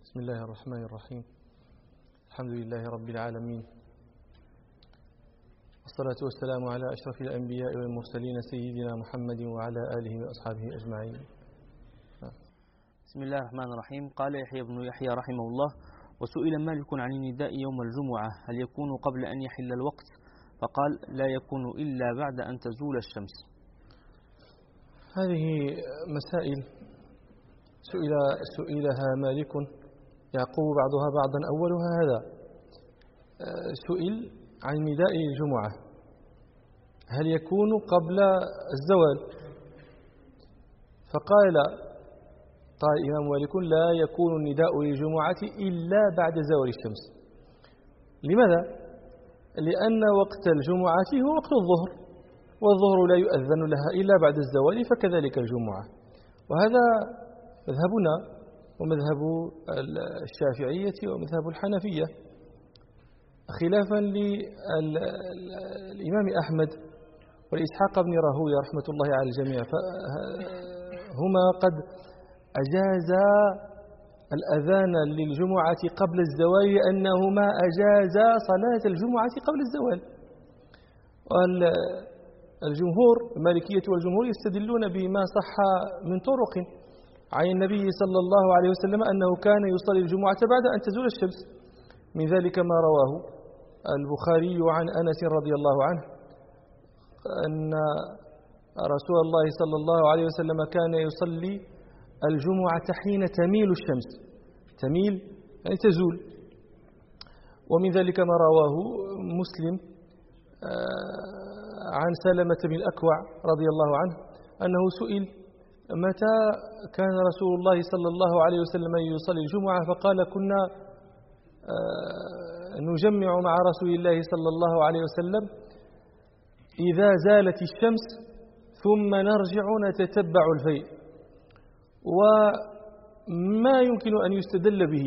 بسم الله الرحمن الرحيم. الحمد لله رب العالمين، والصلاة والسلام على أشرف الأنبياء والمرسلين سيدنا محمد وعلى آله وأصحابه أجمعين. بسم الله الرحمن الرحيم. قال يحيى بن يحيى رحمه الله: وسئل مالك عن النداء يوم الجمعة هل يكون قبل أن يحل الوقت؟ فقال: لا يكون إلا بعد أن تزول الشمس. هذه مسائل سئلها مالك يعقوب بعضها بعضا. أولها هذا: سئل عن نداء الجمعة هل يكون قبل الزوال؟ فقال الإمام مالك: لا يكون النداء للجمعة إلا بعد زوال الشمس. لماذا؟ لأن وقت الجمعة هو وقت الظهر، والظهر لا يؤذن لها إلا بعد الزوال، فكذلك الجمعة. وهذا مذهبنا ومذهب الشافعية ومذهب الحنفية، خلافا للإمام أحمد والإسحاق بن راهويه رحمة الله على الجميع، فهما قد أجازا الأذان للجمعة قبل الزوال لأنهما أجازا صلاة الجمعة قبل الزوال. والجمهور المالكية والجمهور يستدلون بما صح من طرق عن النبي صلى الله عليه وسلم أنه كان يصلي الجمعة بعد أن تزول الشمس. من ذلك ما رواه البخاري عن أنس رضي الله عنه أن رسول الله صلى الله عليه وسلم كان يصلي الجمعة حين تميل الشمس، تميل يعني تزول. ومن ذلك ما رواه مسلم عن سلمة بن الأكوع رضي الله عنه أنه سئل متى كان رسول الله صلى الله عليه وسلم يصلي الجمعة، فقال: كنا نجمع مع رسول الله صلى الله عليه وسلم إذا زالت الشمس ثم نرجع نتتبع الفيء. وما يمكن أن يستدل به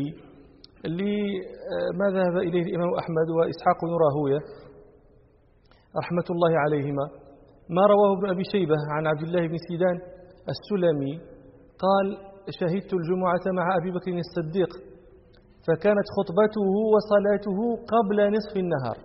لما ذهب إليه الإمام أحمد وإسحاق بن راهويه رحمة الله عليهما ما رواه ابن أبي شيبة عن عبد الله بن سيدان السلمي قال: شهدت الجمعة مع أبي بكر الصديق فكانت خطبته وصلاته قبل نصف النهار،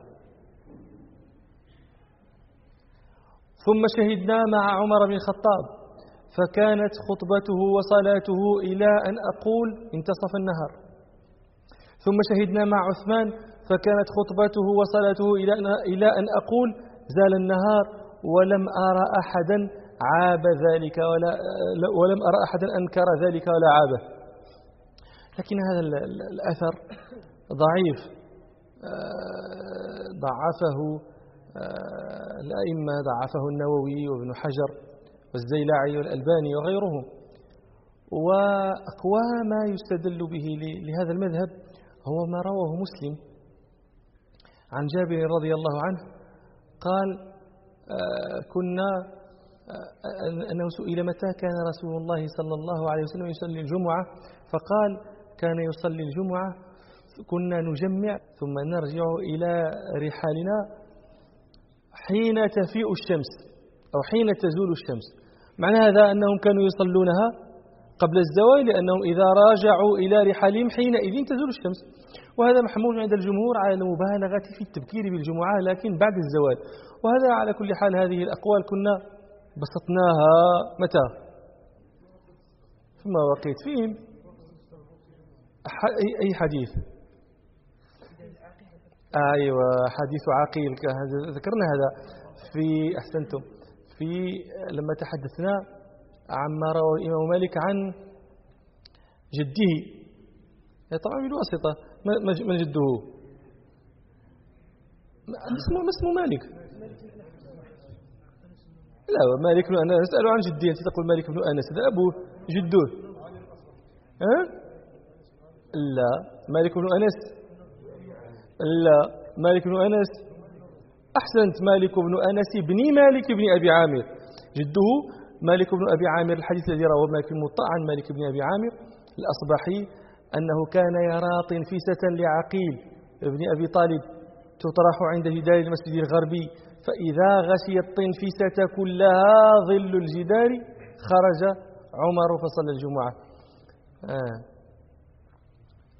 ثم شهدنا مع عمر بن الخطاب فكانت خطبته وصلاته إلى أن أقول انتصف النهار، ثم شهدنا مع عثمان فكانت خطبته وصلاته إلى أن أقول زال النهار، ولم أرى أحدا عاب ذلك ولم أرى أحدا أنكر ذلك ولا عابه. لكن هذا الأثر ضعيف، ضعفه الأئمة، ضعفه النووي وابن حجر والزيلعي والألباني وغيرهم. وأقوى ما يستدل به لهذا المذهب هو ما رواه مسلم عن جابر رضي الله عنه قال: أنه سئل متى كان رسول الله صلى الله عليه وسلم يصلي الجمعة، فقال: كان يصلي الجمعة كنا نجمع ثم نرجع إلى رحالنا حين تفيء الشمس أو حين تزول الشمس. معنى هذا أنهم كانوا يصلونها قبل الزوال، لأنهم إذا راجعوا إلى رحالهم حينئذ تزول الشمس. وهذا محمول عند الجمهور على المبالغة في التبكير بالجمعة لكن بعد الزوال. وهذا على كل حال هذه الأقوال كنا بسطناها متى؟ في مواقيت فيهم أي حديث؟ أيوة، حديث عقيل ذكرنا هذا في أحسنتم في لما تحدثنا عما روى الإمام مالك عن جده، طبعا بالواسطة. من جده؟ اسمه مالك. لا، مالك بن أنس. نسأله عن جده، أنت تقول مالك بن أنس، هذا أبوه جده. لا، مالك بن أنس. لا، مالك بن أنس. أحسنت، مالك بن أنس بن مالك بن أبي عامر. جده مالك بن أبي عامر. الحديث الذي رواه مالك الموطأ عن مالك بن أبي عامر الأصبحي أنه كان يرى طنفسة لعقيل ابن أبي طالب تطرح عند جدار المسجد الغربي، فإذا غشي الطنفسة كلها ظل الجدار خرج عمر فصلى الجمعة.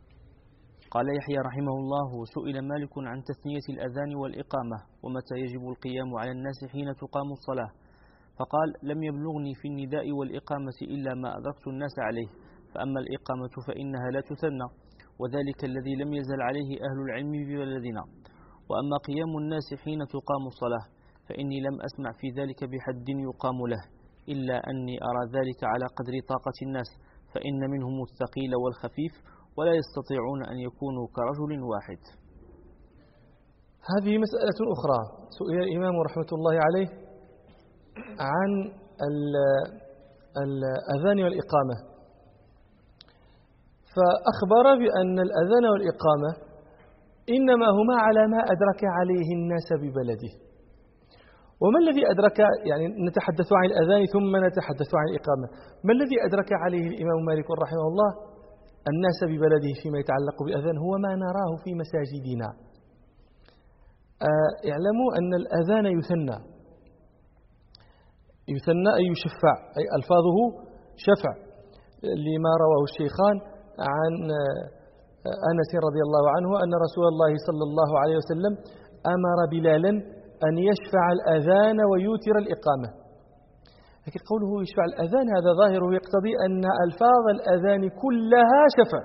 قال يحيى رحمه الله: سئل مالك عن تثنية الأذان والإقامة ومتى يجب القيام على الناس حين تقام الصلاة، فقال: لم يبلغني في النداء والإقامة إلا ما أدركت الناس عليه، فأما الإقامة فإنها لا تثنى، وذلك الذي لم يزل عليه أهل العلم ببلدنا. وأما قيام الناس حين تقام الصلاة فإني لم أسمع في ذلك بحد يقام له، إلا أني أرى ذلك على قدر طاقة الناس، فإن منهم الثقيل والخفيف ولا يستطيعون أن يكونوا كرجل واحد. هذه مسألة أخرى. سئل الإمام رحمة الله عليه عن الأذان والإقامة، فأخبر بأن الأذان والإقامة إنما هما على ما أدرك عليه الناس ببلده. وما الذي أدرك؟ يعني نتحدث عن الأذان ثم نتحدث عن الإقامة. ما الذي أدرك عليه الإمام مالك رحمه الله الناس ببلده فيما يتعلق بالأذان؟ هو ما نراه في مساجدنا. اعلموا أن الأذان يثنى أي يشفع، أي ألفاظه شفع، لما رواه الشيخان عن أنس رضي الله عنه أن رسول الله صلى الله عليه وسلم أمر بلالا أن يشفع الأذان ويوتر الإقامة. لكن قوله يشفع الأذان هذا ظاهره يقتضي أن ألفاظ الأذان كلها شفع،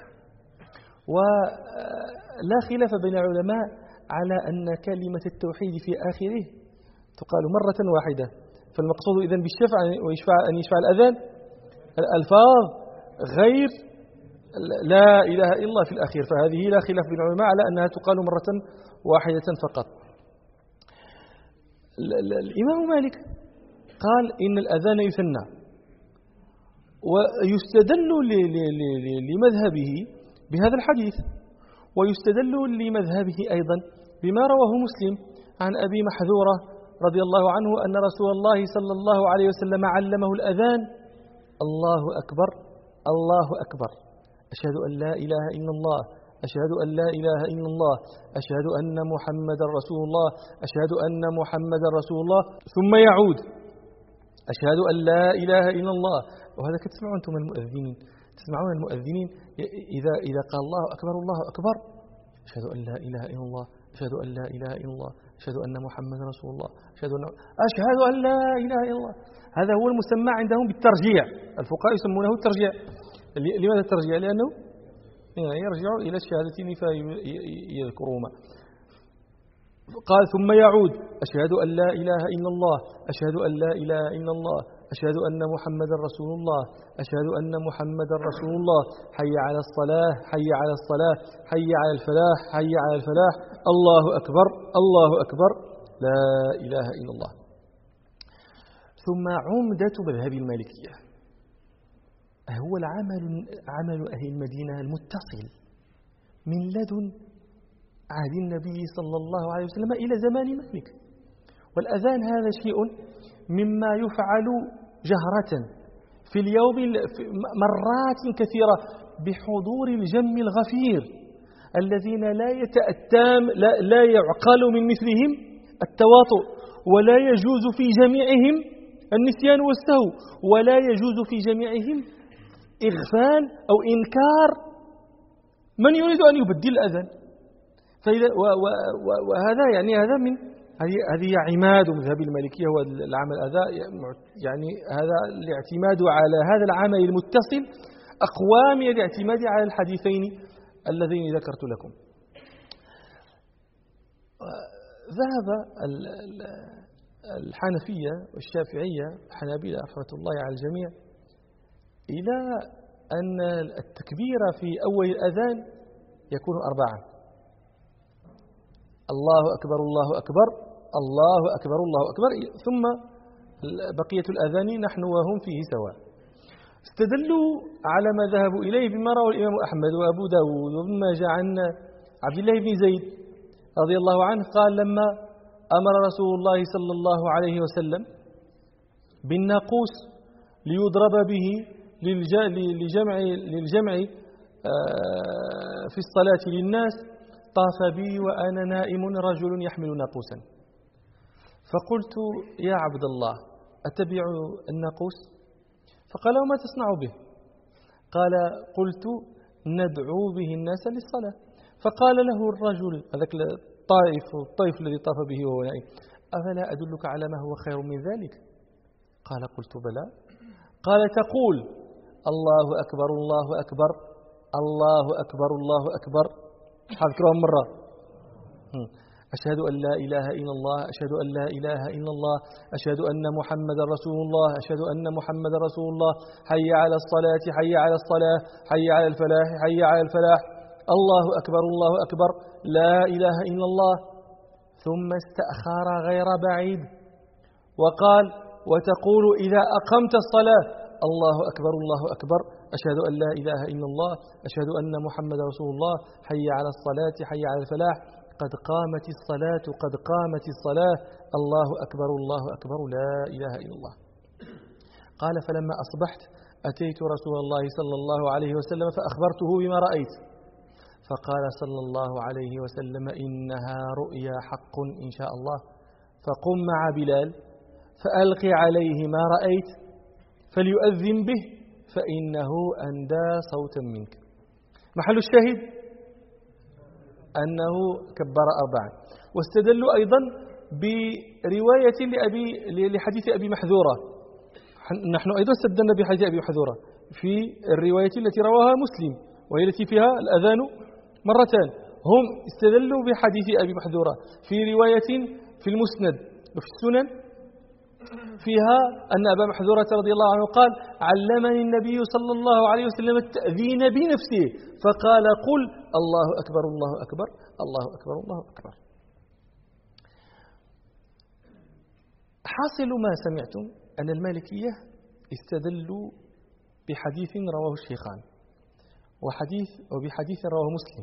ولا خلاف بين العلماء على أن كلمة التوحيد في آخره تقال مرة واحدة. فالمقصود إذن بالشفع أن يشفع الأذان الألفاظ غير لا إله إلا الله في الأخير، فهذه لا خلاف بين العلماء على أنها تقال مرة واحدة فقط. الإمام مالك قال إن الأذان يثنى، ويستدل لمذهبه بهذا الحديث، ويستدل لمذهبه أيضا بما رواه مسلم عن أبي محذورة رضي الله عنه أن رسول الله صلى الله عليه وسلم علمه الأذان: الله أكبر الله أكبر، أشهد أن لا إله إلا الله، أشهد أن لا إله إلا الله، أشهد أن محمد رسول الله، أشهد أن محمد رسول الله، ثم يعود: أشهد أن لا إله إلا الله. وهذا كتسمعون أنتم المؤذنين، تسمعون المؤذنين إذا قال الله أكبر الله أكبر: أشهد أن لا إله إلا الله، أشهد أن لا إله إلا الله، أشهد أن محمد رسول الله، أشهد أن لا إله إلا الله. هذا هو المسمى عندهم بالترجيع، الفقهاء يسمونه الترجيع. لماذا الترجيع؟ لأنه يرجعوا إلى الشهادتين فيذكروهما. قال: ثم يعود: أشهد أن لا إله إلا الله، أشهد أن لا إله إلا الله، أشهد أن محمد رسول الله، أشهد أن محمد رسول الله، حي على الصلاة، حي على الصلاة، حي على الفلاح، حي على الفلاح، الله أكبر الله أكبر، لا إله إلا الله. ثم عمدة مذهب المالكية هو عمل أهل المدينة المتصل من لدن عهد النبي صلى الله عليه وسلم إلى زمان مالك. والأذان هذا شيء مما يفعل جهرة في اليوم مرات كثيرة بحضور الجم الغفير الذين لا يعقل من مثلهم التواطؤ، ولا يجوز في جميعهم النسيان والسهو، ولا يجوز في جميعهم إغفال أو إنكار من يريد أن يبدل الأذان. وهذا يعني هذه عماد مذهب المالكية، هو العمل هذا يعني هذا الاعتماد على هذا العمل المتصل أقوى من الاعتماد على الحديثين اللذين ذكرت لكم. ذهب الحنفية والشافعية والحنابلة رحمة الله على الجميع إلى أن التكبير في أول الأذان يكون 4: الله أكبر الله أكبر، الله أكبر الله أكبر، ثم بقية الأذان نحن وهم فيه سواء. استدلوا على ما ذهبوا إليه بما روى الإمام أحمد وأبو داود وابن ماجه عن عبد الله بن زيد رضي الله عنه قال: لما أمر رسول الله صلى الله عليه وسلم بالناقوس ليضرب به للجمع في الصلاة للناس، طاف بي وأنا نائم رجل يحمل ناقوسا، فقلت: يا عبد الله أتبع الناقوس؟ فقال: وما تصنع به؟ قال: قلت: ندعو به الناس للصلاة. فقال له الرجل هذاك الطائف الذي طاف به وهو نائم: أفلا أدلك على ما هو خير من ذلك؟ قال: قلت بلى. قال: تقول: الله أكبر الله أكبر الله أكبر الله أكبر، حذكرهم مرة، أشهد أن لا إله إلا الله أشهد أن لا إله إلا الله أشهد أن محمد رسول الله أشهد أن محمد رسول الله، حي على الصلاة حي على الصلاة حي على الفلاح حي على الفلاح، الله أكبر الله أكبر لا إله إلا الله. ثم استأخر غير بعيد وقال: وتقول إذا أقمت الصلاة: الله أكبر الله أكبر أشهد أن لا إله إلا الله أشهد أن محمد رسول الله، حي على الصلاة حي على الفلاح، قد قامت الصلاة قد قامت الصلاة، الله أكبر الله أكبر لا إله إلا الله. قال: فلما أصبحت أتيت رسول الله صلى الله عليه وسلم فأخبرته بما رأيت، فقال صلى الله عليه وسلم: إنها رؤيا حق إن شاء الله، فقم مع بلال فألق عليه ما رأيت فليؤذن به فإنه أندى صوتا منك. محل الشاهد أنه كبر 4. واستدلوا أيضا برواية لحديث أبي محذورة. نحن أيضا استدلنا بحديث أبي محذورة في الرواية التي رواها مسلم وهي التي فيها الأذان مرتان. هم استدلوا بحديث أبي محذورة في رواية في المسند وفي السنن فيها أن أبا محذورة رضي الله عنه قال: علمني النبي صلى الله عليه وسلم التأذين بنفسه فقال: قل الله أكبر الله أكبر الله أكبر الله أكبر. حاصل ما سمعتم أن المالكية استدلوا بحديث رواه الشيخان وبحديث رواه مسلم،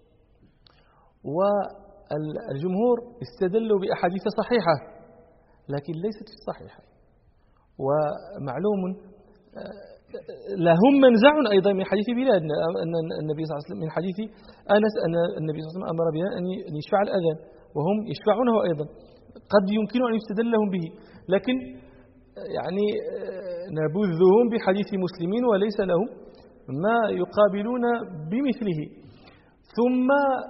والجمهور استدلوا بأحاديث صحيحة لكن ليست في الصحيحة. ومعلوم لهم منزع أيضا من حديث بلال أن النبي صلى الله عليه وسلم من حديث أنس أن النبي صلى الله عليه وسلم أمر بلال أن يشفع الأذان وهم يشفعونه أيضا، قد يمكن أن يستدل لهم به، لكن يعني نبذهم بحديث مسلمين وليس لهم ما يقابلون بمثله. ثم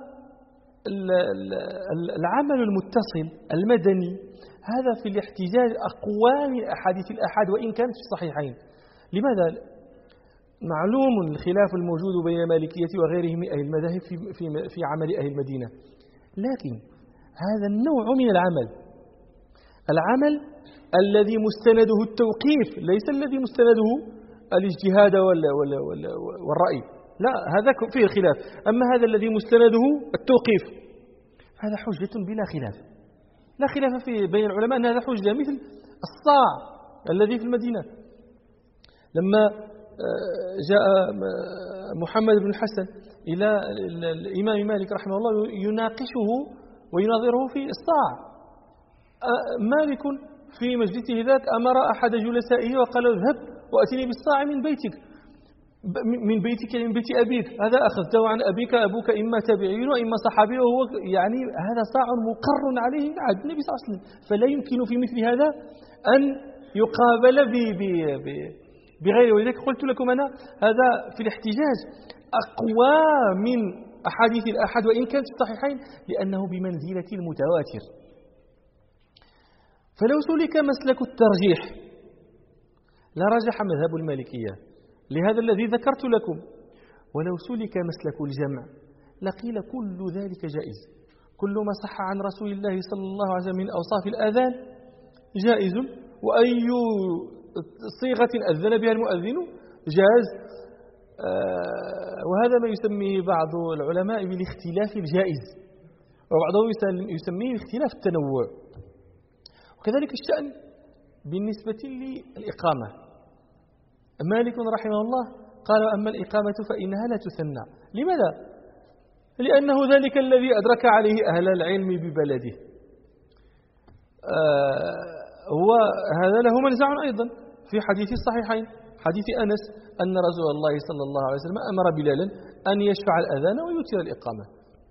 العمل المتصل المدني هذا في الاحتجاج أقوى من أحاديث الآحاد وإن كانت في الصحيحين. لماذا؟ معلوم الخلاف الموجود بين المالكية وغيرهم من أهل المذاهب في عمل أهل المدينة، لكن هذا النوع من العمل الذي مستنده التوقيف ليس الذي مستنده الاجتهاد والرأي، لا هذا فيه خلاف. أما هذا الذي مستنده التوقيف هذا حجة بلا خلاف، لا خلاف فيه بين العلماء أن هذا حجة، مثل الصاع الذي في المدينة لما جاء محمد بن الحسن إلى الإمام مالك رحمه الله يناقشه ويناظره في الصاع، مالك في مجلسه ذاك أمر أحد جلسائه وقال: اذهب وأتني بالصاع من بيتك من بيت أبيك، هذا أخذته عن أبيك، أبوك إما تابعي وإما صحابي، وهو يعني هذا صاع مقر عليه من عهد النبي صلى الله عليه وسلم، فلا يمكن في مثل هذا أن يقابل بغيره. ولذلك قلت لكم أنا هذا في الاحتجاج أقوى من أحاديث الآحاد وإن كانت في الصحيحين لأنه بمنزلة المتواتر. فلو سلك مسلك الترجيح لرجح مذهب المالكية لهذا الذي ذكرت لكم، ولو سلك مسلك الجمع لقيل كل ذلك جائز، كل ما صح عن رسول الله صلى الله عليه وسلم من أوصاف الأذان جائز، وأي صيغة أذن بها المؤذن جاز. وهذا ما يسميه بعض العلماء بالاختلاف الجائز، وبعضهم يسميه باختلاف التنوع. وكذلك الشأن بالنسبة للإقامة. مالك رحمه الله قال: أما الإقامة فإنها لا تثنى. لماذا؟ لأنه ذلك الذي أدرك عليه أهل العلم ببلده، وهذا له منزع أيضا في حديث الصحيحين، حديث أنس أن رسول الله صلى الله عليه وسلم أمر بلالا أن يشفع الأذان ويوتر الإقامة.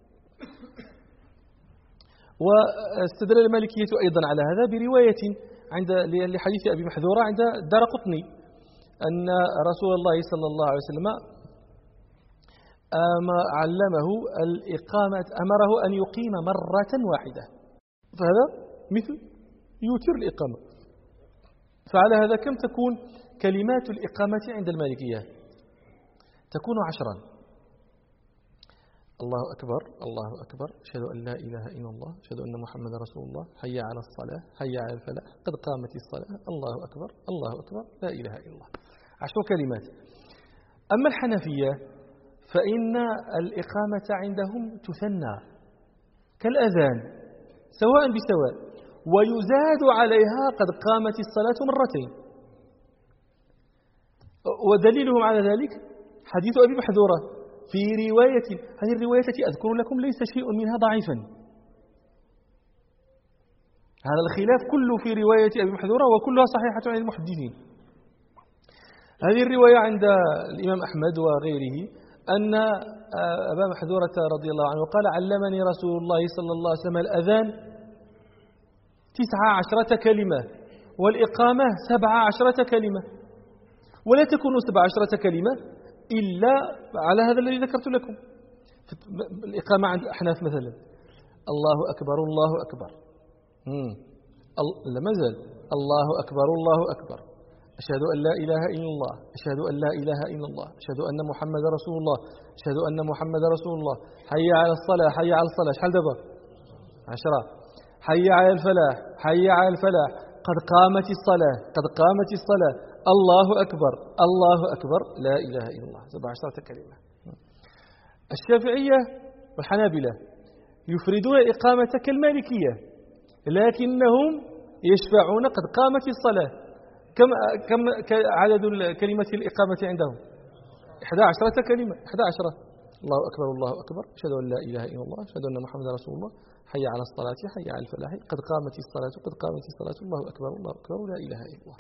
واستدل المالكية أيضا على هذا برواية لحديث أبي محذورة عند الدارقطني أن رسول الله صلى الله عليه وسلم علمه الإقامة، أمره أن يقيم مرة واحدة، فهذا مثل يوتر الإقامة. فعلى هذا كم تكون كلمات الإقامة عند المالكية؟ تكون 10: الله أكبر، الله أكبر، أشهد أن لا إله إلا الله، أشهد أن محمد رسول الله، حي على الصلاة، حي على الفلاح، قد قامت الصلاة، الله أكبر، الله أكبر، لا إله إلا الله. 10 كلمات. أما الحنفية فإن الإقامة عندهم تثنى كالأذان سواء بسواء، ويزاد عليها قد قامت الصلاة مرتين. ودليلهم على ذلك حديث أبي محذورة في رواية، هذه الرواية التي أذكر لكم ليس شيء منها ضعيفا، هذا الخلاف كله في رواية أبي محذورة وكلها صحيحة عن المحدثين. هذه الرواية عند الإمام أحمد وغيره أن أبا محذورة رضي الله عنه قال: علمني رسول الله صلى الله عليه وسلم الأذان 19 كلمة والإقامة 17 كلمة، ولا تكون 17 كلمة إلا على هذا الذي ذكرت لكم. الإقامة عند الأحناف مثلا: الله أكبر، الله أكبر، لا مازال، الله أكبر، الله أكبر، أشهد أن لا إله إلا الله، أشهد أن لا إله إلا الله، أشهد أن محمد رسول الله، أشهد أن محمد رسول الله، حي على الصلاة، حي على الصلاة، شحال دابا؟ 10. حي على الفلاح، حي على الفلاح، قد قامت الصلاة، قد قامت الصلاة، الله أكبر، الله أكبر، لا إله إلا الله، 17 كلمة. الشافعية والحنابلة يفردون الإقامة كالمالكية، لكنهم يشفعون قد قامت الصلاة. كم عدد كلمة الإقامة عندهم؟ 11 كلمة، 11: الله أكبر، الله أكبر، أشهد أن لا إله إلا الله، أشهد أن محمد رسول الله، حي على الصلاة، حي على الفلاح، قد قامت الصلاة، قد قامت الصلاة، الله أكبر، الله أكبر، لا إله إلا الله.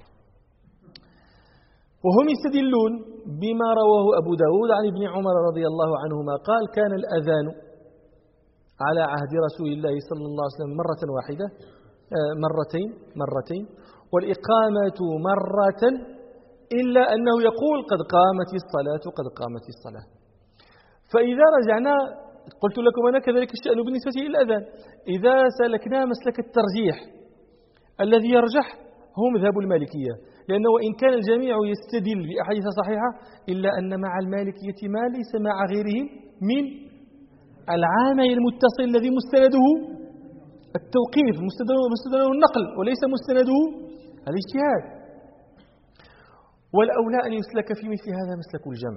وهم يستدلون بما رواه أبو داود عن ابن عمر رضي الله عنهما قال: كان الأذان على عهد رسول الله صلى الله عليه وسلم مرة واحدة، مرتين، والإقامة مرة، إلا أنه يقول: قد قامت الصلاة، قد قامت الصلاة. فإذا رجعنا، قلت لكم أنا كذلك الشأن بالنسبة إلى الأذان، إذا سلكنا مسلك الترجيح الذي يرجح هو مذهب المالكية، لأنه وإن كان الجميع يستدل بأحاديث صحيحة إلا أن مع المالكية ما ليس مع غيرهم من العامل المتصل الذي مستنده التوقيف، مستنده النقل، وليس مستنده الاجتهاد. والأولى أن يسلك في مثل هذا مسلك الجمع،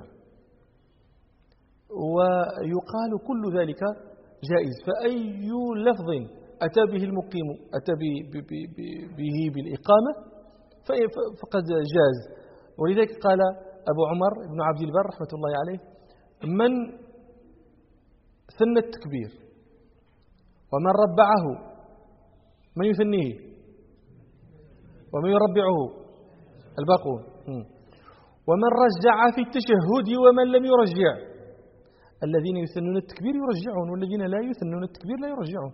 ويقال كل ذلك جائز. فأي لفظ أتى به المقيم أتى به بالإقامة فقد جاز. ولذلك قال أبو عمر بن عبد البر رحمة الله عليه: من ثنى التكبير ومن ربعه، من يثنيه ومن يربعه؟ الباقون. ومن رجع في التشهد ومن لم يرجع، الذين يثنون التكبير يرجعون، والذين لا يثنون التكبير لا يرجعون،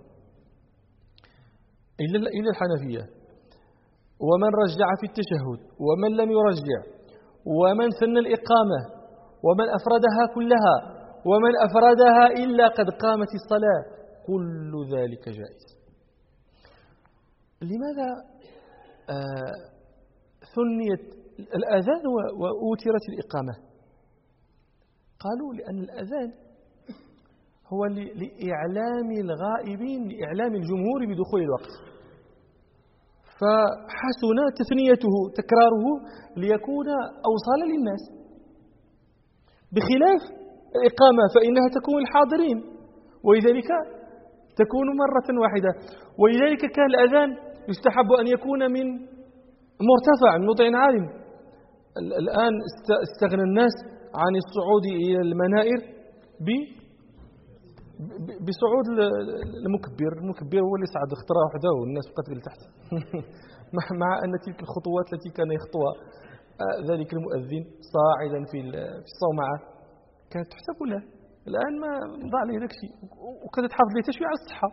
إلا الحنفية. ومن رجع في التشهد ومن لم يرجع، ومن ثنى الإقامة، ومن أفردها كلها، ومن أفردها إلا قد قامت الصلاة، كل ذلك جائز. لماذا ثنيت الأذان وأوترت الإقامة؟ قالوا: لأن الأذان هو لإعلام الغائبين، لإعلام الجمهور بدخول الوقت، فحسن تثنيته تكراره ليكون أوصال للناس، بخلاف الإقامة فإنها تكون الحاضرين، ولذلك تكون مرة واحدة. ولذلك كان الأذان يستحب أن يكون من مرتفع، من موضع عال. الآن استغنى الناس عن الصعود إلى المنائر بصعود المكبر هو اللي صعد اخترع وحده والناس بقت لتحت. مع أن تلك الخطوات التي كان يخطوها ذلك المؤذن صاعدا في الصومعة كانت تحسب له. الآن ما ضاع لي ذاك الشيء، وكانت تحافظ لي تشوي على الصحة.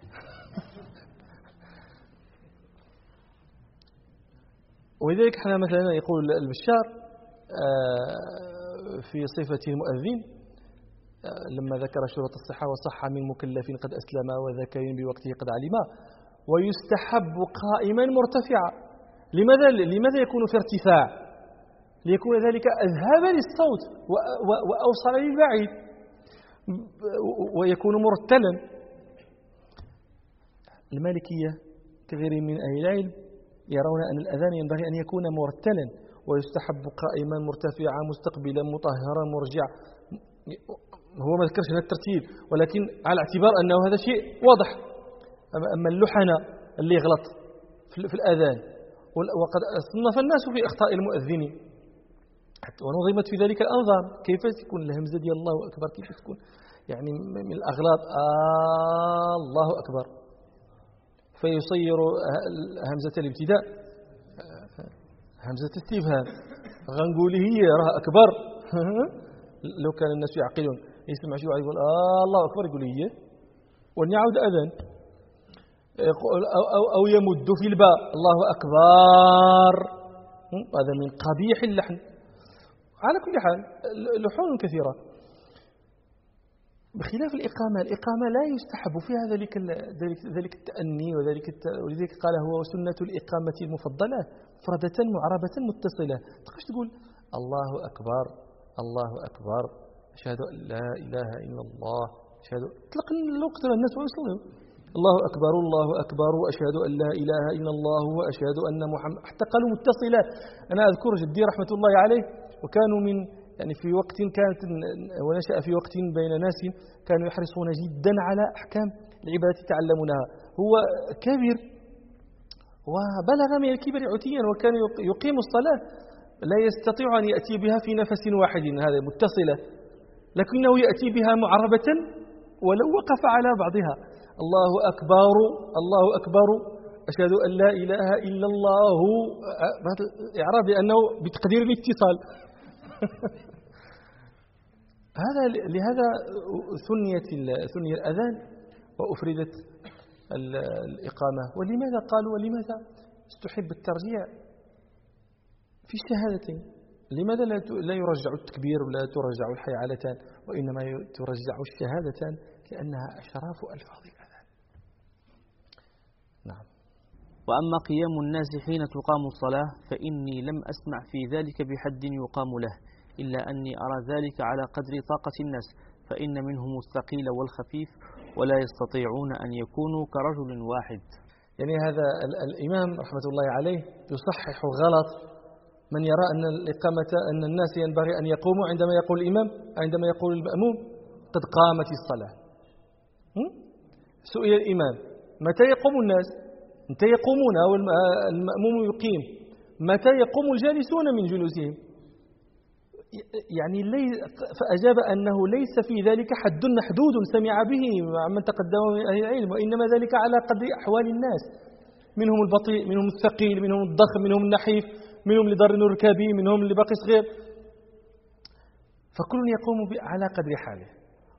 ولذلك احنا مثلا يقول البشار في صفة المؤذن: لما ذكر شروط الصحة وصح من مكلف قد أسلم وذكر بوقته قد علم. ويستحب قائما مرتفعا. لماذا يكون في ارتفاع؟ ليكون ذلك أذهب للصوت وأوصل للبعيد، ويكون مرتلا. المالكية كغير من أهل العلم يرون أن الأذان ينبغي أن يكون مرتلا، ويستحب قائما مرتفعا مستقبلا مطهرا مرجع. هو ما ذكرش هذا الترتيب، ولكن على اعتبار أنه هذا شيء واضح. أما اللحنة اللي يغلط في الأذان، وقد صنف الناس في أخطاء المؤذنين ونظمت في ذلك الأنظار. كيف تكون الهمزة ديال الله أكبر؟ كيف تكون يعني من الأغلاط الله أكبر، فيصير همزة الابتداء همزة استفهام. غنقول هي راه أكبر. لو كان الناس يعقلون يسمع شي واحد يقول الله أكبر يقول هي ونعود أذان، أو يمد في الباء الله أكبر. هذا من قبيح اللحن. على كل حال لحون كثيرة بخلاف الإقامة لا يستحب فيها ذلك التأني ولذلك قال هو سنة الإقامة المفضلة مفردة معربة متصلة. تقدر تقول الله أكبر الله أكبر أشهد أن لا إله إلا الله أشهد اطلق الوقت الناس ويصلوا الله أكبر الله أكبر وأشهد أن لا إله إلا الله وأشهد أن محمد، حتى قالوا متصلة. أنا أذكر جدي رحمة الله عليه، وكانوا من يعني في وقت كانت ونشأ في وقت بين ناس كانوا يحرصون جدا على أحكام العبادة يتعلمونها. هو كبير وبلغ من الكبر عتيا، وكان يقيم الصلاة لا يستطيع أن يأتي بها في نفس واحد، هذا متصلة، لكنه يأتي بها معربة ولو وقف على بعضها. الله أكبر الله أكبر أشهد أن لا إله إلا الله، إعراب أنه بتقدير الاتصال. لهذا ثني الأذان وأفردت الإقامة. ولماذا قالوا ولماذا استحب الترجيع في الشهادتين؟ لماذا لا يرجع التكبير ولا ترجع الحيعلتان، وإنما ترجع الشهادتان؟ لأنها أشراف ألفاظ الأذان. نعم. وأما قيام الناس حين تقام الصلاة فإني لم أسمع في ذلك بحد يقام له، إلا أني أرى ذلك على قدر طاقة الناس، فإن منهم الثقيل والخفيف ولا يستطيعون أن يكونوا كرجل واحد. يعني هذا الإمام رحمة الله عليه يصحح غلط من يرى أن الإقامة أن الناس ينبغي أن يقوموا عندما يقول الإمام، عندما يقول المأموم قد قامت الصلاة. سئل الإمام متى يقوم الناس؟ متى يقومون أو المأموم يقيم؟ متى يقوم الجالسون من جلوسهم؟ يعني فأجاب أنه ليس في ذلك حد محدود سمع به من تقدم من أهل العلم، وإنما ذلك على قدر أحوال الناس، منهم البطيء منهم الثقيل منهم الضخم منهم النحيف منهم اللي ضر ركابي منهم اللي باقي صغير، فكل يقوم على قدر حاله.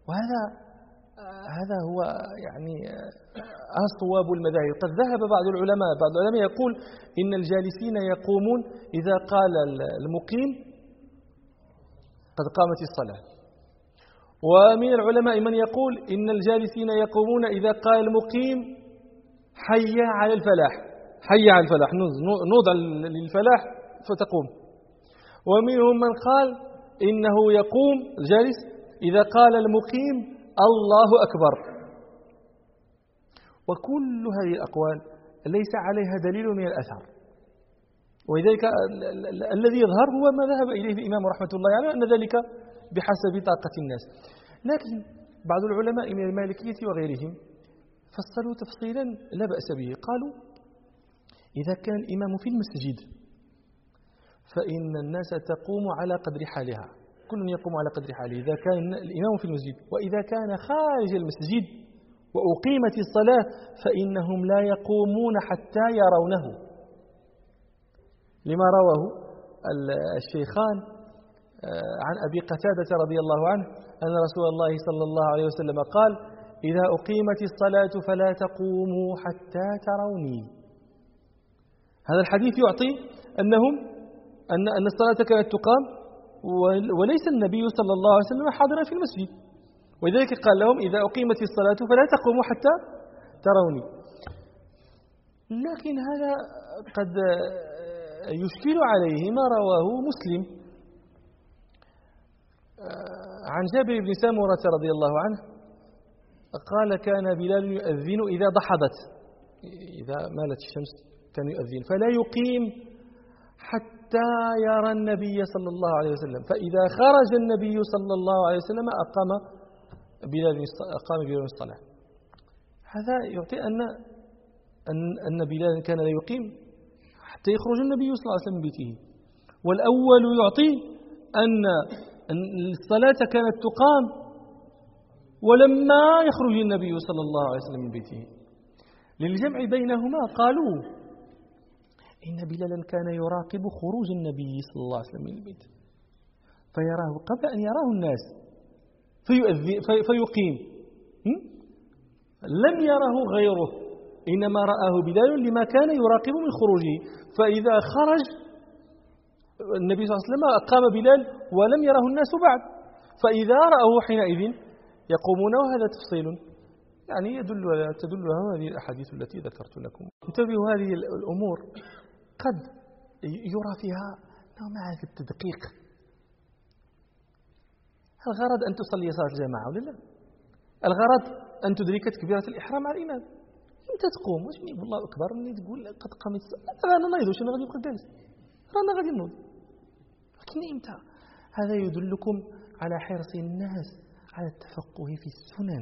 وهذا هو يعني أصواب المذاهب. قد ذهب بعض العلماء يقول إن الجالسين يقومون إذا قال المقيم قد قامت الصلاة، ومن العلماء من يقول إن الجالسين يقومون إذا قال المقيم حي على الفلاح، حي على الفلاح نوضع للفلاح فتقوم. ومنهم من قال إنه يقوم الجالس إذا قال المقيم الله أكبر. وكل هذه الأقوال ليس عليها دليل من الأثر، ولذلك الذي يظهر هو ما ذهب إليه الإمام رحمة الله عليه، أن ذلك بحسب طاقة الناس. لكن بعض العلماء من المالكية وغيرهم فصلوا تفصيلا لا بأس به. قالوا إذا كان الإمام في المسجد فإن الناس تقوم على قدر حالها، كل يقوم على قدر حاله إذا كان الإمام في المسجد. وإذا كان خارج المسجد وأقيمت الصلاة فإنهم لا يقومون حتى يرونه، لما رواه الشيخان عن أبي قتادة رضي الله عنه أن رسول الله صلى الله عليه وسلم قال إذا أقيمت الصلاة فلا تقوموا حتى تروني. هذا الحديث يعطي أن الصلاة كانت تقام وليس النبي صلى الله عليه وسلم حاضرا في المسجد، ولذلك قال لهم إذا أقيمت الصلاة فلا تقوموا حتى تروني. لكن هذا قد يشكل عليه ما رواه مسلم عن جابر بن سمرة رضي الله عنه قال كان بلال يؤذن إذا ضحضت، إذا مالت الشمس كان يؤذن فلا يقيم حتى يرى النبي صلى الله عليه وسلم، فإذا خرج النبي صلى الله عليه وسلم أقام بلال الصلاة. هذا يعطي أن بلال كان لا يقيم حتى يخرج النبي صلى الله عليه وسلم من بيته. والأول يعطي أن الصلاة كانت تقام ولما يخرج النبي صلى الله عليه وسلم من بيته. للجمع بينهما قالوا إن بلالا كان يراقب خروج النبي صلى الله عليه وسلم من البيت فيراه قبل أن يراه الناس فيقيم، لم يره غيره، إنما رآه بلال لما كان يراقب من خروجه، فإذا خرج النبي صلى الله عليه وسلم أقام بلال ولم يره الناس بعد، فإذا رأوه حينئذ يقومون. وهذا تفصيل يعني تدل هذه الأحاديث التي ذكرت لكم. انتبهوا، هذه الأمور قد يرى فيها نوع من التدقيق. الغرض أن تصلي صلاة الجماعة ولا لا؟ الغرض أن تدرك تكبيرة الإحرام مع الإمام. أنت تقوم واش نقول الله أكبر مني تقول قد قامت أنا نايض واش أنا غادي نبقى جالس رانا غادي نوض. لكن إمتى؟ هذا يدلكم على حرص الناس على التفقه في السنن.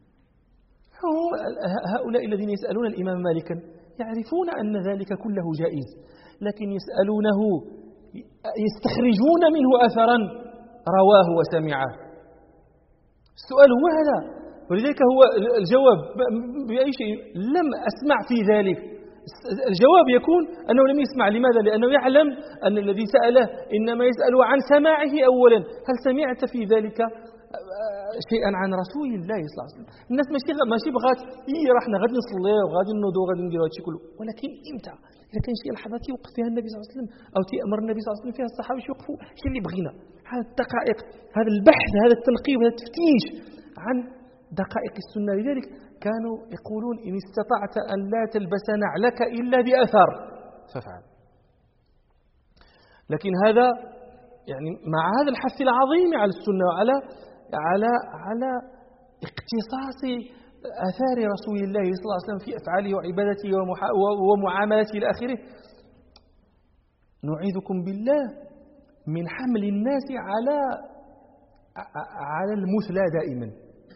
هؤلاء الذين يسألون الإمام مالكا يعرفون أن ذلك كله جائز، لكن يسألونه يستخرجون منه أثرا رواه وسمعه. السؤال هو هذا، ولذلك هو الجواب بأي شيء لم أسمع في ذلك. الجواب يكون أنه لم يسمع. لماذا؟ لأنه يعلم أن الذي سأله إنما يسأل عن سماعه أولا. هل سمعت في ذلك شيئا عن رسول الله صلى الله عليه وسلم؟ الناس ماشي بغات راحنا غادي نصلي وغادي نوضو وغادي نديروا هادشي كله، ولكن امتى؟ اذا كان شي لحظات يوقف فيها النبي صلى الله عليه وسلم او تامر النبي صلى الله عليه وسلم فيها الصحابه يوقفوا، شي اللي بغينا. هذه الدقائق، هذا البحث، هذا التنقيب، هذا التفتيش عن دقائق السنه. لذلك كانوا يقولون ان استطعت ان لا تلبس نعلك الا باثر فافعل. لكن هذا يعني مع هذا الحث العظيم على السنه وعلى على اقتصاص آثار رسول الله صلى الله عليه وسلم في أفعاله وعبادته ومعاملته إلى آخره، نعيذكم بالله من حمل الناس على المثلى دائما.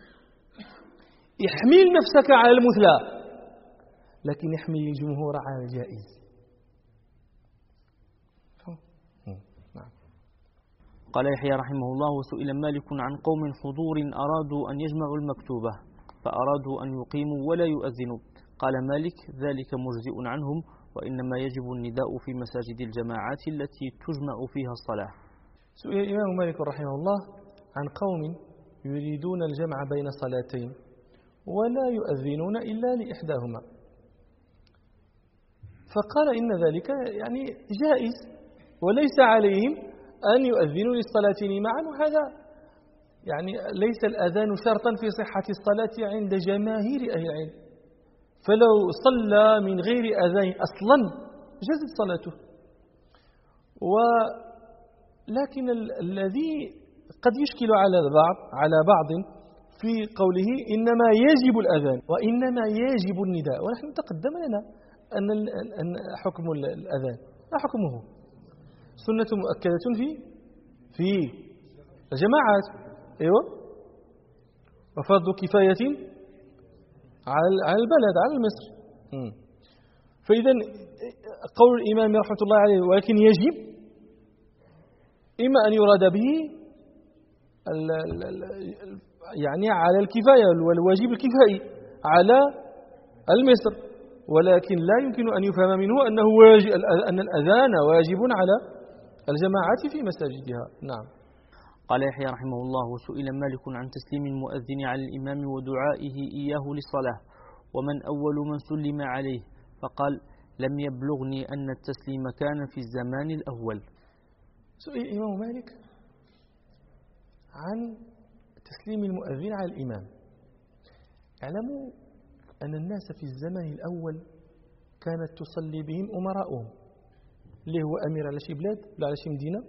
احمل نفسك على المثلى، لكن احمل الجمهور على الجائز. قال يحيى رحمه الله: وسئل مالك عن قوم حضور أرادوا أن يجمعوا المكتوبة فأرادوا أن يقيموا ولا يؤذنوا. قال مالك: ذلك مجزئ عنهم، وإنما يجب النداء في مساجد الجماعات التي تجمع فيها الصلاة. سئل الإمام مالك رحمه الله عن قوم يريدون الجمع بين صلاتين ولا يؤذنون إلا لإحداهما، فقال إن ذلك يعني جائز وليس عليهم أن يؤذنوا للصلاتين معا. وهذا يعني ليس الأذان شرطا في صحة الصلاة عند جماهير أهل العلم، فلو صلى من غير أذان أصلا جازت صلاته. ولكن الذي قد يشكل على بعض في قوله إنما يجب الأذان وإنما يجب النداء، ونحن تقدم لنا أن حكم الأذان ما حكمه؟ سنة مؤكدة في الجماعات، أيوة، وفرض كفاية على البلد، على مصر. فإذا قول الإمام رحمة الله عليه ولكن يجب، إما أن يراد به يعني على الكفاية والواجب الكفائي على المصر، ولكن لا يمكن أن يفهم منه أن الأذان واجب على الجماعات في مساجدها. نعم. قال يحيى رحمه الله: وسئل مالك عن تسليم المؤذن على الإمام ودعائه إياه للصلاة، ومن أول من سلم عليه؟ فقال: لم يبلغني أن التسليم كان في الزمان الأول. سئل الإمام مالك عن تسليم المؤذن على الإمام. اعلموا أن الناس في الزمن الأول كانت تصلي بهم أمراؤهم، اللي هو أمير على شي بلاد ولا على شي مدينة،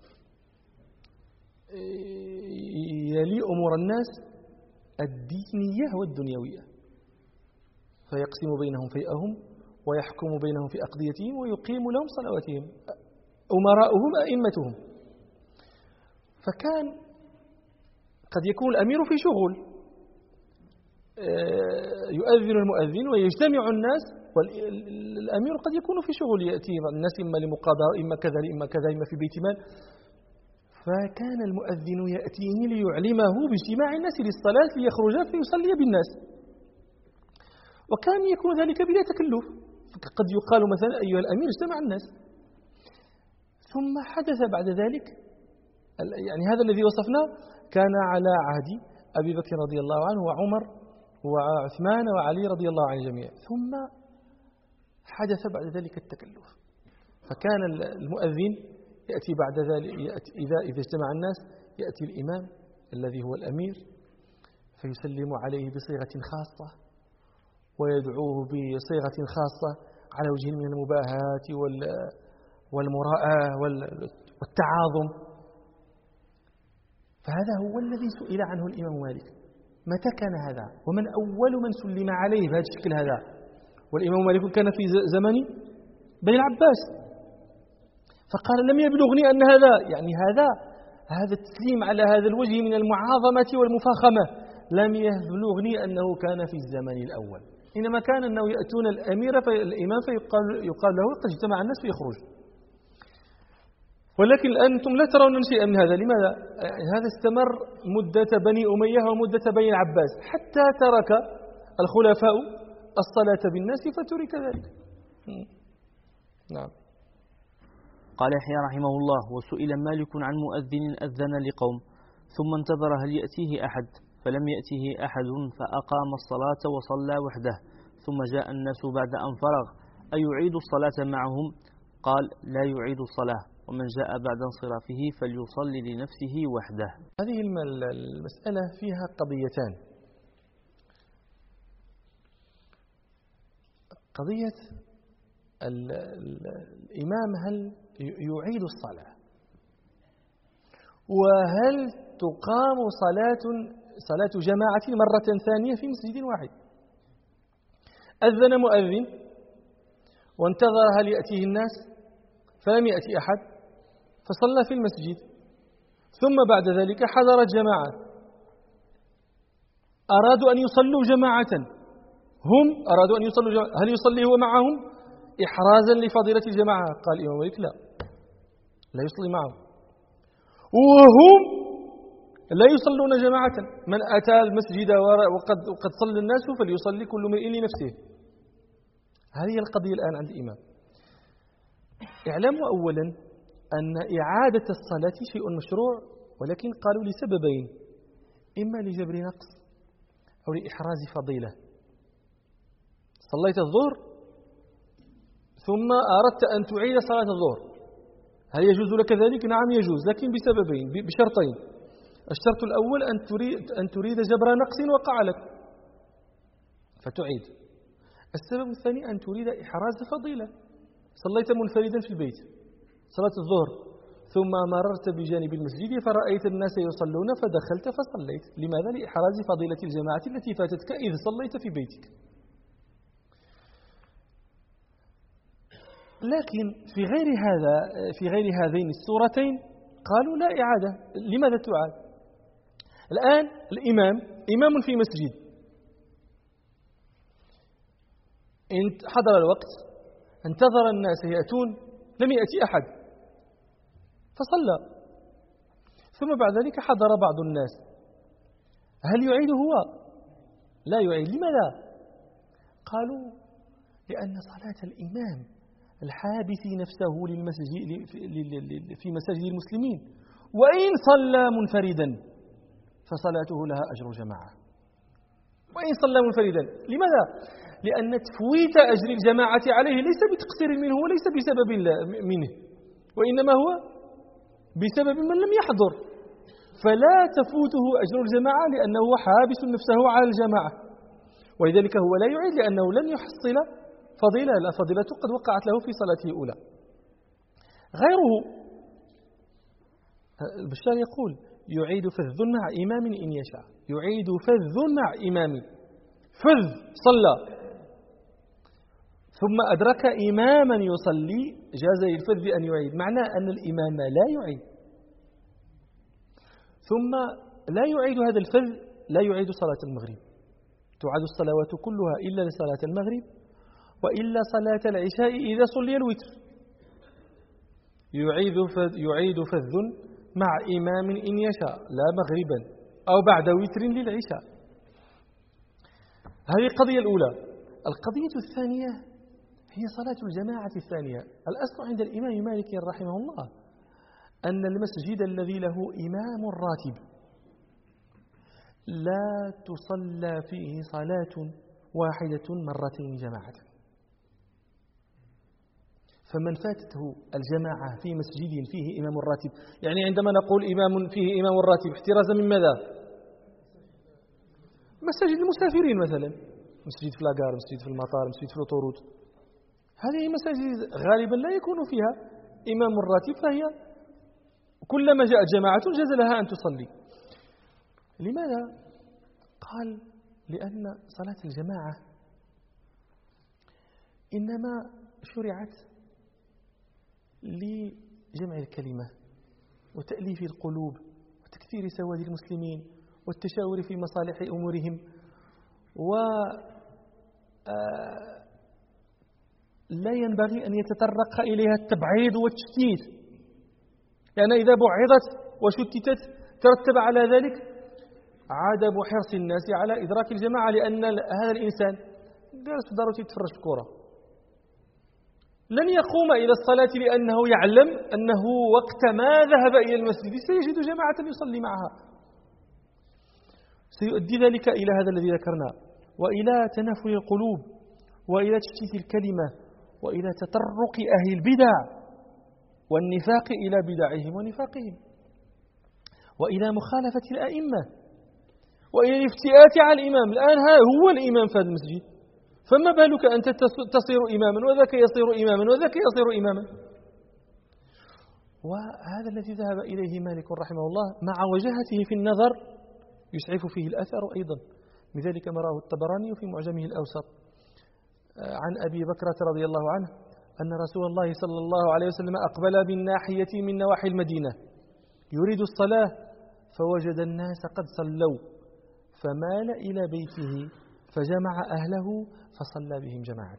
يلي أمور الناس الدينية والدنيوية، فيقسم بينهم فيئهم ويحكم بينهم في أقضيتهم ويقيم لهم صلواتهم، أمراؤهم أئمتهم. فكان قد يكون الأمير في شغل، يؤذن المؤذن ويجتمع الناس، والأمير قد يكون في شغل، يأتي الناس إما لمقابلة إما كذا إما كذا إما في بيت مال، فكان المؤذن يأتيه ليعلمه باجتماع الناس للصلاة ليخرج فيصلي بالناس، وكان يكون ذلك بلا تكلف. قد يقال مثلا أيها الأمير اجتمع الناس، ثم حدث بعد ذلك، يعني هذا الذي وصفناه كان على عهد أبي بكر رضي الله عنه وعمر وعثمان وعلي رضي الله عن الجميع، ثم حدث بعد ذلك التكلف، فكان المؤذن يأتي بعد ذلك إذا اجتمع الناس يأتي الإمام الذي هو الأمير فيسلم عليه بصيغة خاصة ويدعوه بصيغة خاصة على وجه من المباهاة والمراءة والتعاظم. فهذا هو الذي سئل عنه الإمام مالك، متى كان هذا ومن أول من سلم عليه بهذا الشكل هذا؟ والإمام مالك كان في زمن بني العباس، فقال لم يبلغني أن هذا، يعني هذا التسليم على هذا الوجه من المعاظمة والمفاخمة لم يبلغني أنه كان في الزمن الأول، إنما كان أنه يأتون الأمير الإمام فيقال له قد اجتمع الناس فيخرج. ولكن الآن أنتم لا ترون شيئا من هذا. لماذا؟ هذا استمر مدة بني أمية ومدة بني العباس حتى ترك الخلفاء الصلاة بالناس فترك ذلك. نعم. قال يحيى رحمه الله: وسئل مالك عن مؤذن أذن لقوم ثم انتظر هل يأتيه أحد فلم يأته أحد فأقام الصلاة وصلى وحده ثم جاء الناس بعد أن فرغ أيعيد الصلاة معهم؟ قال: لا يعيد الصلاة، ومن جاء بعد انصرافه فليصلي لنفسه وحده. هذه المسألة فيها قضيتان. قضية الإمام هل يعيد الصلاة، وهل تقام صلاة جماعة مرة ثانية في مسجد واحد. أذن مؤذن وانتظر هل يأتيه الناس فلم يأتي أحد فصلى في المسجد، ثم بعد ذلك حضرت جماعة أرادوا أن يصلوا جماعة، هم أرادوا أن يصلوا جماعة، هل يصلي هو معهم إحرازا لفضيلة الجماعة؟ قال الإمام مالك لا يصلي معهم، وهم لا يصلون جماعة، من أتى المسجد وقد صلى الناس فليصلي كل امرئ لنفسه. هذه القضية الآن عند الإمام. اعلموا أولا أن إعادة الصلاة شيء مشروع، ولكن قالوا لسببين: إما لجبر نقص أو لإحراز فضيلة. صليت الظهر ثم أردت أن تعيد صلاة الظهر، هل يجوز لك ذلك؟ نعم يجوز، لكن بسببين، بشرطين. الشرط الأول أن تريد جبر نقص وقع لك فتعيد. السبب الثاني أن تريد إحراز فضيلة. صليت منفردا في البيت صلاة الظهر ثم مررت بجانب المسجد فرأيت الناس يصلون فدخلت فصليت. لماذا؟ لإحراز فضيلة الجماعة التي فاتتك إذ صليت في بيتك. لكن في غير هذين السورتين قالوا لا إعادة. لماذا تعاد؟ الآن الإمام إمام في مسجد، حضر الوقت انتظر الناس يأتون لم يأتي أحد فصلى، ثم بعد ذلك حضر بعض الناس، هل يعيد هو؟ لا يعيد. لماذا؟ قالوا لأن صلاة الإمام الحابس نفسه في مساجد المسلمين وإن صلى منفردا فصلاته لها أجر جماعة، وإن صلى منفردا. لماذا؟ لأن تفويت أجر الجماعة عليه ليس بتقصير منه وليس بسبب منه، وإنما هو بسبب من لم يحضر. فلا تفوته أجر الجماعة لأنه حابس نفسه على الجماعة، ولذلك هو لا يعيد لأنه لن يحصل فضيلة، لا فضيلة قد وقعت له في صلاته الأولى. غيره البشار يقول يعيد فذ مع إمام إن يشاء، يعيد فذ مع إمام، فذ صلى ثم أدرك إماما يصلي جاز للفذ أن يعيد، معنى أن الإمام لا يعيد، ثم لا يعيد هذا الفذ، لا يعيد صلاة المغرب، تعاد الصلوات كلها إلا لصلاة المغرب وإلا صلاة العشاء إذا صلي الوتر، يعيد فذ مع إمام إن يشاء لا مغربا أو بعد وتر للعشاء. هذه القضية الأولى. القضية الثانية هي صلاة الجماعة الثانية. الأصل عند الإمام مالك رحمه الله أن المسجد الذي له إمام راتب لا تصلى فيه صلاة واحدة مرتين جماعة، فمن فاتته الجماعة في مسجد فيه إمام راتب، يعني عندما نقول إمام فيه إمام راتب احترازا من ماذا؟ مساجد المسافرين مثلا، مسجد في لاغار، مسجد في المطار، مسجد في الأوتوروت، هذه مساجد غالبا لا يكون فيها إمام راتب، فهي كلما جاءت جماعة جاز لها أن تصلي. لماذا؟ قال لأن صلاة الجماعة إنما شرعت لجمع الكلمة وتأليف القلوب وتكثير سواد المسلمين والتشاور في مصالح أمورهم، لا ينبغي أن يتطرق إليها التبعيض والتشتيت، لأن إذا بعضت وشتتت ترتب على ذلك عدم حرص الناس على إدراك الجماعة، لأن هذا الإنسان جالس في داره يتفرج في الكورة لن يقوم إلى الصلاة لأنه يعلم أنه وقت ما ذهب إلى المسجد سيجد جماعة يصلي معها، سيؤدي ذلك إلى هذا الذي ذكرنا، وإلى تنافر القلوب وإلى تشتيت الكلمة وإلى تطرق أهل البدع والنفاق إلى بدعهم ونفاقهم، وإلى مخالفة الأئمة وإلى الافتئات على الإمام. الآن هو الإمام في هذا المسجد، فما بالك أنت تصير إماما وذاك يصير إماما وذاك يصير إماما. وهذا الذي ذهب إليه مالك رحمه الله مع وجهته في النظر يسعف فيه الأثر أيضا، لذلك ما راه الطبراني في معجمه الأوسط عن أبي بكرة رضي الله عنه أن رسول الله صلى الله عليه وسلم أقبل بالناحية من نواحي المدينة يريد الصلاة فوجد الناس قد صلوا فمال إلى بيته فجمع أهله فصلى بهم جماعة.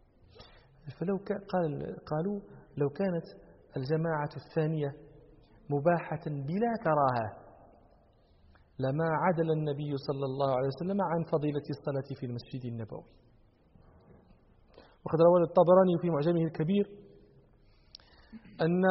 قالوا لو كانت الجماعة الثانية مباحة بلا كراهة لما عدل النبي صلى الله عليه وسلم عن فضيلة الصلاة في المسجد النبوي. وقد روى الطبراني في معجمه الكبير أن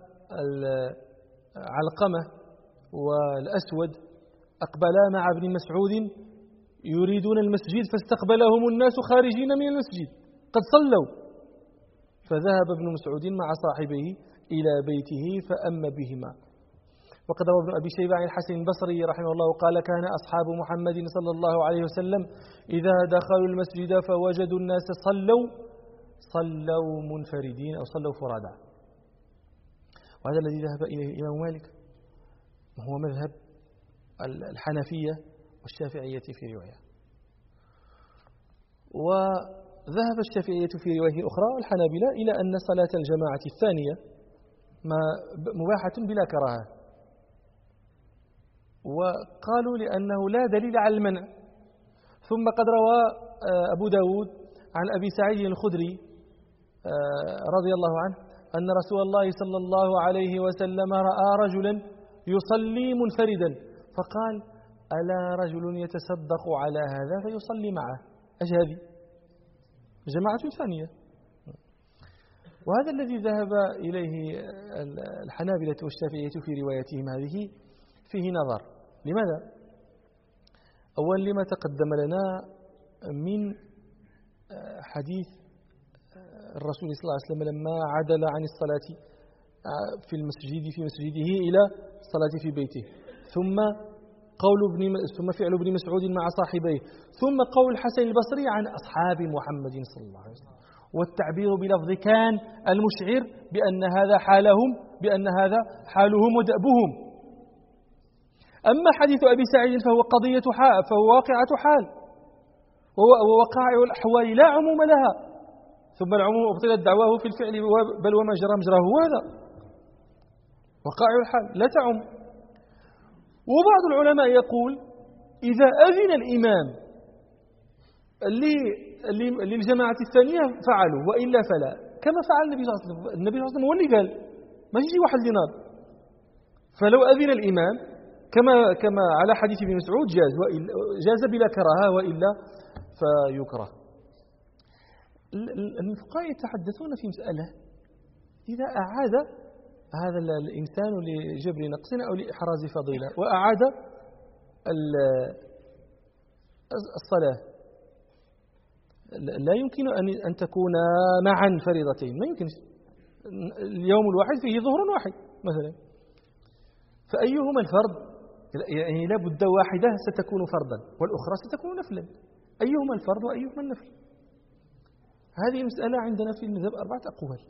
علقمة والأسود أقبلا مع ابن مسعود يريدون المسجد فاستقبلهم الناس خارجين من المسجد قد صلوا، فذهب ابن مسعود مع صاحبه إلى بيته فأم بهما. وقد روى ابن أبي شيبة عن الحسن البصري رحمه الله قال كان أصحاب محمد صلى الله عليه وسلم إذا دخلوا المسجد فوجدوا الناس صلوا منفردين أو صلوا فرادى. وهذا الذي ذهب إليه الإمام مالك هو مذهب الحنفية والشافعية في رواية، وذهب الشافعية في رواية أخرى والحنابلة إلى أن صلاة الجماعة الثانية مباحة بلا كراهة، وقالوا لأنه لا دليل على المنع. ثم قد روى أبو داود عن أبي سعيد الخدري رضي الله عنه أن رسول الله صلى الله عليه وسلم رأى رجلا يصلي منفردا فقال ألا رجل يتصدق على هذا فيصلي معه، أش هذه جماعة ثانية. وهذا الذي ذهب إليه الحنابلة والشافعية في روايتهم هذه فيه نظر. لماذا؟ أولا لما تقدم لنا من حديث الرسول صلى الله عليه وسلم لما عدل عن الصلاة في مسجده إلى الصلاة في بيته، ثم ثم فعل ابن مسعود مع صاحبيه، ثم قول الحسن البصري عن أصحاب محمد صلى الله عليه وسلم، والتعبير بلفظ كان المشعر بأن هذا حالهم ودأبهم. أما حديث أبي سعيد فهو قضية حال، فهو واقعة حال، ووقائع الأحوال لا عموم لها، ثم العموم أبطلت دعواه في الفعل بل وما جرى مجراه، هذا وقائع الحال لا تعم. وبعض العلماء يقول إذا أذن الإمام للجماعة الثانية فعلوا، وإلا فلا، كما فعل النبي صلى الله عليه وسلم. النبي صلى الله عليه وسلم هو اللي قال، ما يجي واحد اللي ناض. فلو أذن الإمام كما على حديث ابن مسعود جاز بلا كراهة، وإلا فيكره. الفقهاء يتحدثون في مسألة إذا أعاد هذا الإنسان لجبر نقص أو لإحراز فضيلة وأعاد الصلاة، لا يمكن أن تكون معا فريضتين، ما يمكن. اليوم الواحد فيه ظهر واحد مثلا، فأيهما الفرض؟ يعني لا بد واحدة ستكون فرضا والأخرى ستكون نفلا، أيهما الفرض وأيهما النفل؟ هذه مسألة عندنا في المذهب 4 أقوال.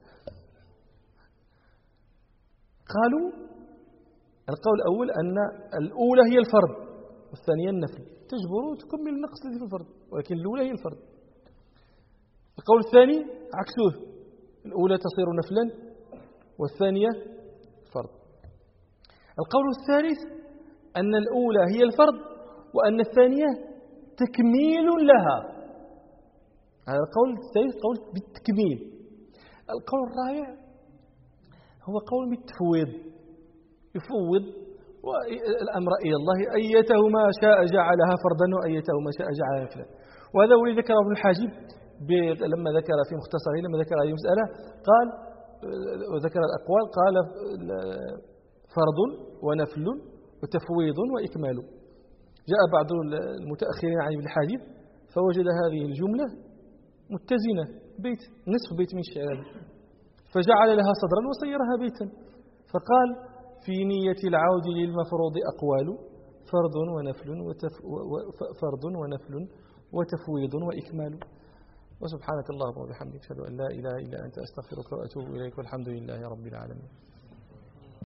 قالوا القول الأول أن الأولى هي الفرض والثانية النفل، تجبر وتكمل النقص الذي في الفرض، ولكن الأولى هي الفرض. القول الثاني عكسه، الأولى تصير نفلا والثانية فرض. القول الثالث أن الأولى هي الفرض وأن الثانية تكميل لها، هذا القول الثالث قول بالتكميل. القول الرابع هو قول بالتفويض، يفوض الأمر إلى الله، أيتهما شاء جعلها فرضا وأيتهما شاء جعلها نفلا. وهذا هو الذي ذكره ابن الحاجب لما ذكر في مختصره، لما ذكر هذه المسألة قال وذكر الأقوال، قال فرض ونفل وتفويض وإكمال. جاء بعض المتأخرين عن ابن الحاجب فوجد هذه الجملة متزنة، نصف بيت من الشعر، فجعل لها صدرا وصيرها بيتا، فقال في نية العود للمفروض أقوال فرض ونفل وتفويض وإكمال. وسبحانك اللهم وبحمدك أشهد أن لا إله إلا أنت أستغفرك وأتوب إليك، والحمد لله رب العالمين.